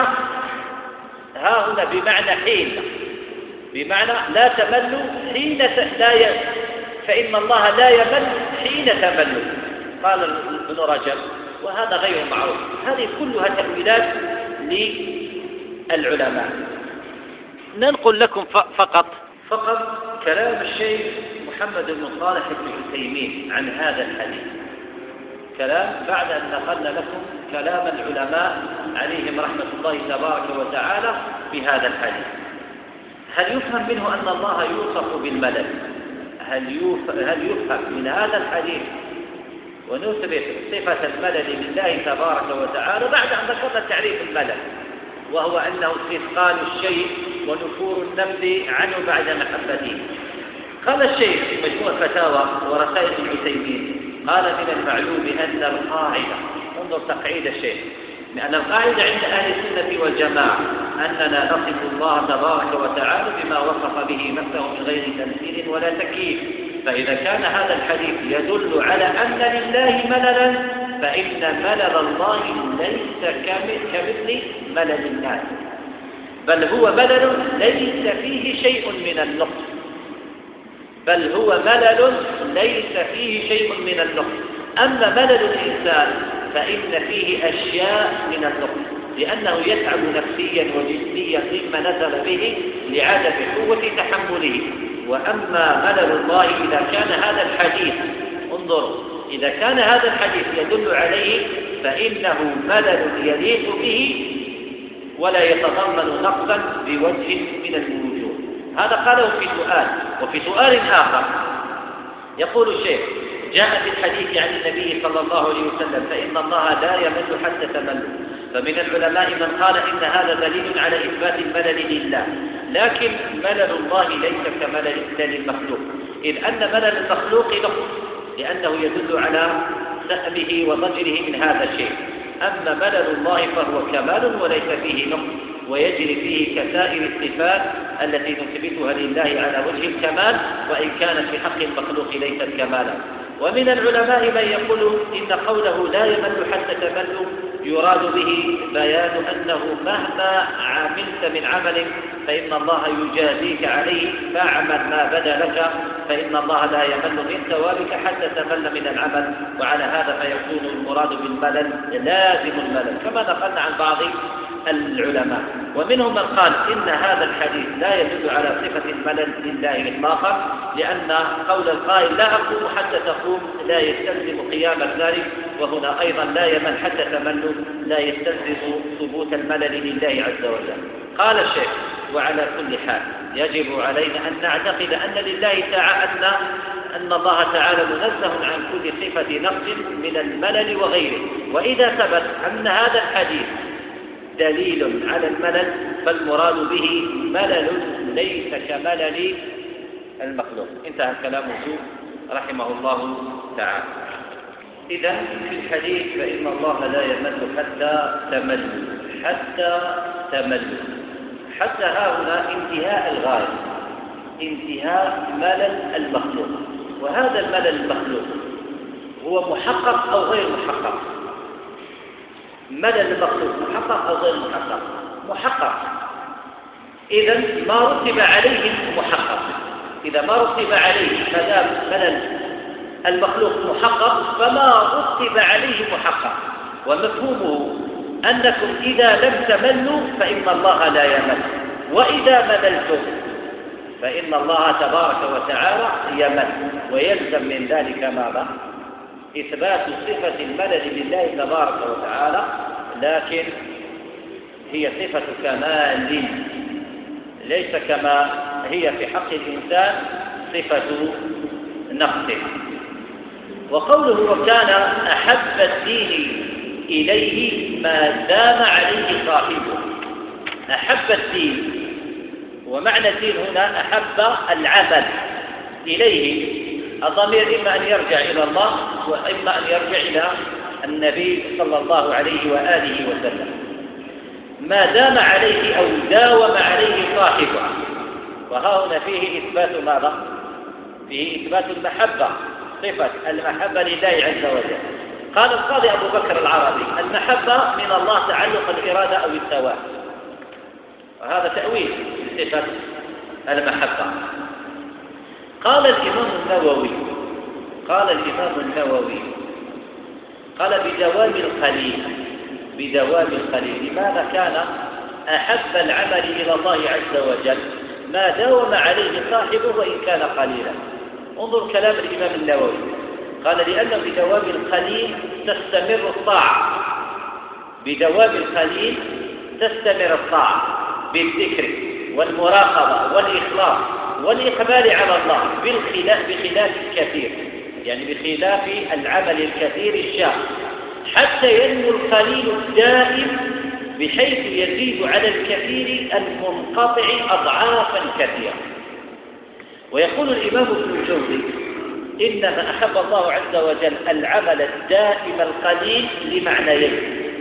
ها هنا بمعنى حين بمعنى لا تملوا حين لا ي... فإن الله لا يمل حين تملوا. قال ابن رجب وهذا غير معروف. هذه كلها تأويلات للعلماء. ننقل لكم فقط فقط كلام الشيخ محمد بن صالح بن عثيمين عن هذا الحديث، كلام بعد أن نقلنا لكم كلام العلماء عليهم رحمة الله تبارك وتعالى في هذا الحديث. هل يفهم منه أن الله يوصف بالملل؟ هل يفهم من هذا الحديث ونثبت صفة الملل لله تبارك وتعالى بعد أن ذكرنا تعريف الملل وهو أنه استثقال الشيء ونفور النفس عنه بعد محبته. قال الشيخ في مجموع فتاوى ورسائل العثيمين قال من المعلوم أن القاعدة انظر تقعيد الشيخ لأن القاعدة عند أهل السنة والجماعة أننا نصف الله تبارك وتعالى بما وصف به نفسه من غير تمثيل ولا تكييف. فإذا كان هذا الحديث يدل على أن لله مللا فإن ملل الله ليس كمثل ملل الناس، بل هو ملل ليس فيه شيء من النقص بل هو ملل ليس فيه شيء من النقص. أما ملل الإنسان فإن فيه أشياء من النقص لأنه يتعب نفسيا وجسديا مما نزل به لعدم قوة تحمله. وأما ملل الله إذا كان هذا الحديث انظروا إذا كان هذا الحديث يدل عليه فإنه ملل يليق به ولا يتضمن نقصا بوجه من الوجوه. هذا قاله في سؤال. وفي سؤال آخر يقول الشيخ جاء في الحديث عن النبي صلى الله عليه وسلم فإن الله لا يمل حتى تمل. فمن العلماء من قال إن هذا دليل على إثبات الملل لله، لكن ملل الله ليس كملل المخلوق، إذ أن ملل المخلوق نقص لأنه يدل على سأمه وضجره من هذا الشيء. أما ملل الله فهو كمال وليس فيه نقص ويجري فيه كسائر الصفات التي نثبتها لله على وجه الكمال وإن كانت في حق المخلوق ليست كمالا. ومن العلماء من يقول إن قوله لا يمل حتى تمل يراد به بيان أنه مهما عملت من عمل فإن الله يجازيك عليه فاعمل ما بدا لك فإن الله لا يمل من ثوابك حتى تمل من العمل. وعلى هذا فيكون المراد بالملل لازم الملل كما نقلنا عن بعض العلماء. ومنهم من قال إن هذا الحديث لا يدل على صفة الملل لله إطلاقا لأن قول القائل لا أقوم حتى تقوم لا يستلزم قيام ذلك، وهنا أيضا لا يمل حتى تمل لا يستلزم ثبوت الملل لله عز وجل. قال الشيخ وعلى كل حال يجب علينا أن نعتقد أن لله تعالى أن, أن الله تعالى منزه عن كل صفة نقص من الملل وغيره. وإذا ثبت أن هذا الحديث دليل على الملل، فالمراد به ملل ليس كملل المخلوق. انتهى كلامه رحمه الله تعالى. إذا في الحديث فإن الله لا يمل حتى تمل، حتى تمل، حتى ها هنا انتهاء الغاية، انتهاء ملل المخلوق. وهذا الملل المخلوق هو محقق أو غير محقق؟ ملل المخلوق محقق أو غير محقق؟ محقق. إذا ما رتب عليه محقق. إذا ما رتب عليه ما دام ملل المخلوق محقق فما رتب عليه محقق. ومفهومه أنكم إذا لم تملوا فإن الله لا يمل، وإذا مللتم فإن الله تبارك وتعالى يمل. ويلزم من ذلك ماذا؟ إثبات صفة الملل لله تبارك وتعالى، لكن هي صفة كمال ليس كما هي في حق الإنسان صفة نقص. وقوله وكان أحب الدين إليه ما دام عليه صاحبه. أحب الدين، ومعنى الدين هنا أحب العمل إليه. الضمير إما أن يرجع إلى الله وإما أن يرجع إلى النبي صلى الله عليه وآله وسلم. ما دام عليه أو داوم عليه صاحبه. وها هنا فيه إثبات ماذا؟ فيه إثبات المحبة، صفة المحبة لله عز وجل. قال القاضي أبو بكر العربي المحبة من الله تعلق الإرادة أو الثواب، وهذا تأويل صفة المحبة. قال الإمام النووي قال الإمام النووي قال بدوام القليل، بدوام القليل. لماذا كان أحب العمل إلى الله عز وجل؟ ما داوم عليه صاحبه وإن كان قليلا. انظر كلام الإمام النووي، قال لأنه بدوام القليل تستمر الطاعة، بدوام القليل تستمر الطاعة بالذكر والمراقبة والإخلاص والإقبال على الله، بالخلاف بخلاف الكثير، يعني بخلاف العمل الكثير الشاق، حتى ينمو القليل الدائم بحيث يزيد على الكثير المنقطع أضعافا كثيرة. ويقول الإمام ابن الجوزي إنما أحب الله عز وجل العمل الدائم القليل لمعنيين: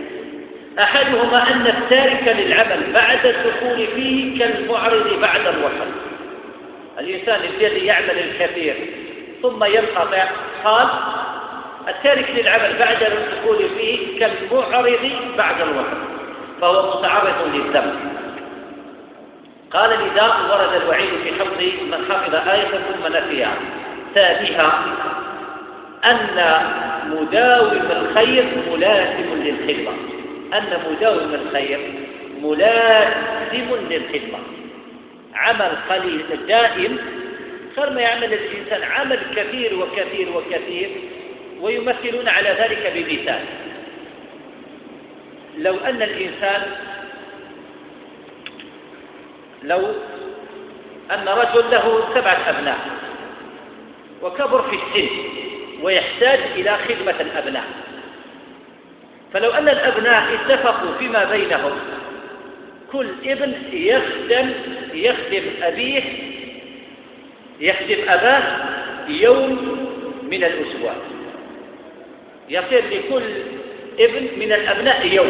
أحدهما أن التارك للعمل بعد الدخول فيه كالمعرض بعد الوصل. الإنسان الذي يعمل الكثير ثم ينقطع، قال التارك للعمل بعد الدخول فيه كالمعرض بعد الوصل، فهو متعرض للذنب. قال لذا ورد الوعيد في حفظ من حفظ آية ثم نسيها. ثانيها أن مداوم الخير ملازم للخدمة، أن مداوم الخير ملازم للخدمة. عمل قليل دائم خير ما يعمل الإنسان عمل كثير وكثير وكثير. ويمثلون على ذلك بمثال: لو أن الإنسان لو أن رجل له سبعة أبناء وكبر في السن ويحتاج إلى خدمة الأبناء، فلو أن الأبناء اتفقوا فيما بينهم كل ابن يخدم يخدم أبيه يخدم أباه يوم من الأسبوع، يصير لكل ابن من الأبناء يوم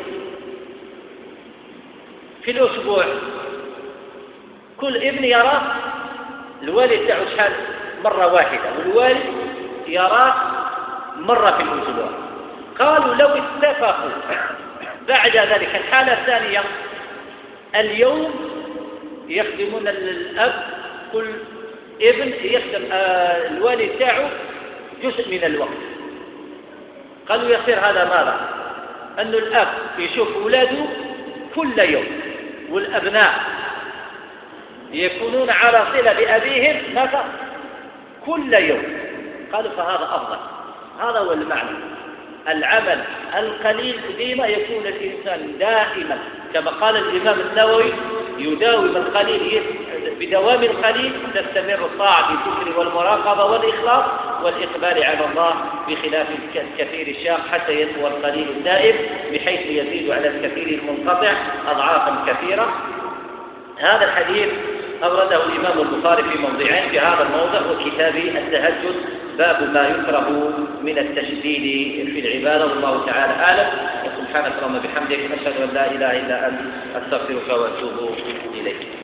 في الأسبوع. كل ابن يرى الوالد تاعو شحال مرة واحدة، والوالد يرى مرة في الأسبوع. قالوا لو اتفقوا بعد ذلك الحالة الثانية اليوم يخدمون الأب، كل ابن يخدم الوالد تاعو جزء من الوقت. قالوا يصير هذا ماذا؟ أن الأب يشوف أولاده كل يوم، والأبناء يكونون على صلة بأبيهم ماذا؟ كل يوم. قالوا فهذا أفضل. هذا هو المعنى. العمل القليل ديما يكون الإنسان دائما كما قال الإمام النووي يداوم القليل، بدوام القليل تستمر الطاعة بالذكر والمراقبة والإخلاص، والإقبال على الله بخلاف الكثير الشاق حتى يسوى القليل الدائم بحيث يزيد على الكثير المنقطع أضعافا كثيرة. هذا الحديث أورده الإمام البخاري في موضعين، في هذا الموضع وكتاب التهجد باب ما يكره من التشديد في العبادة. والله تعالى أعلم، وسبحانك اللهم بحمدك أشهد أن لا إله إلا أنت أستغفرك وأتوب إليك.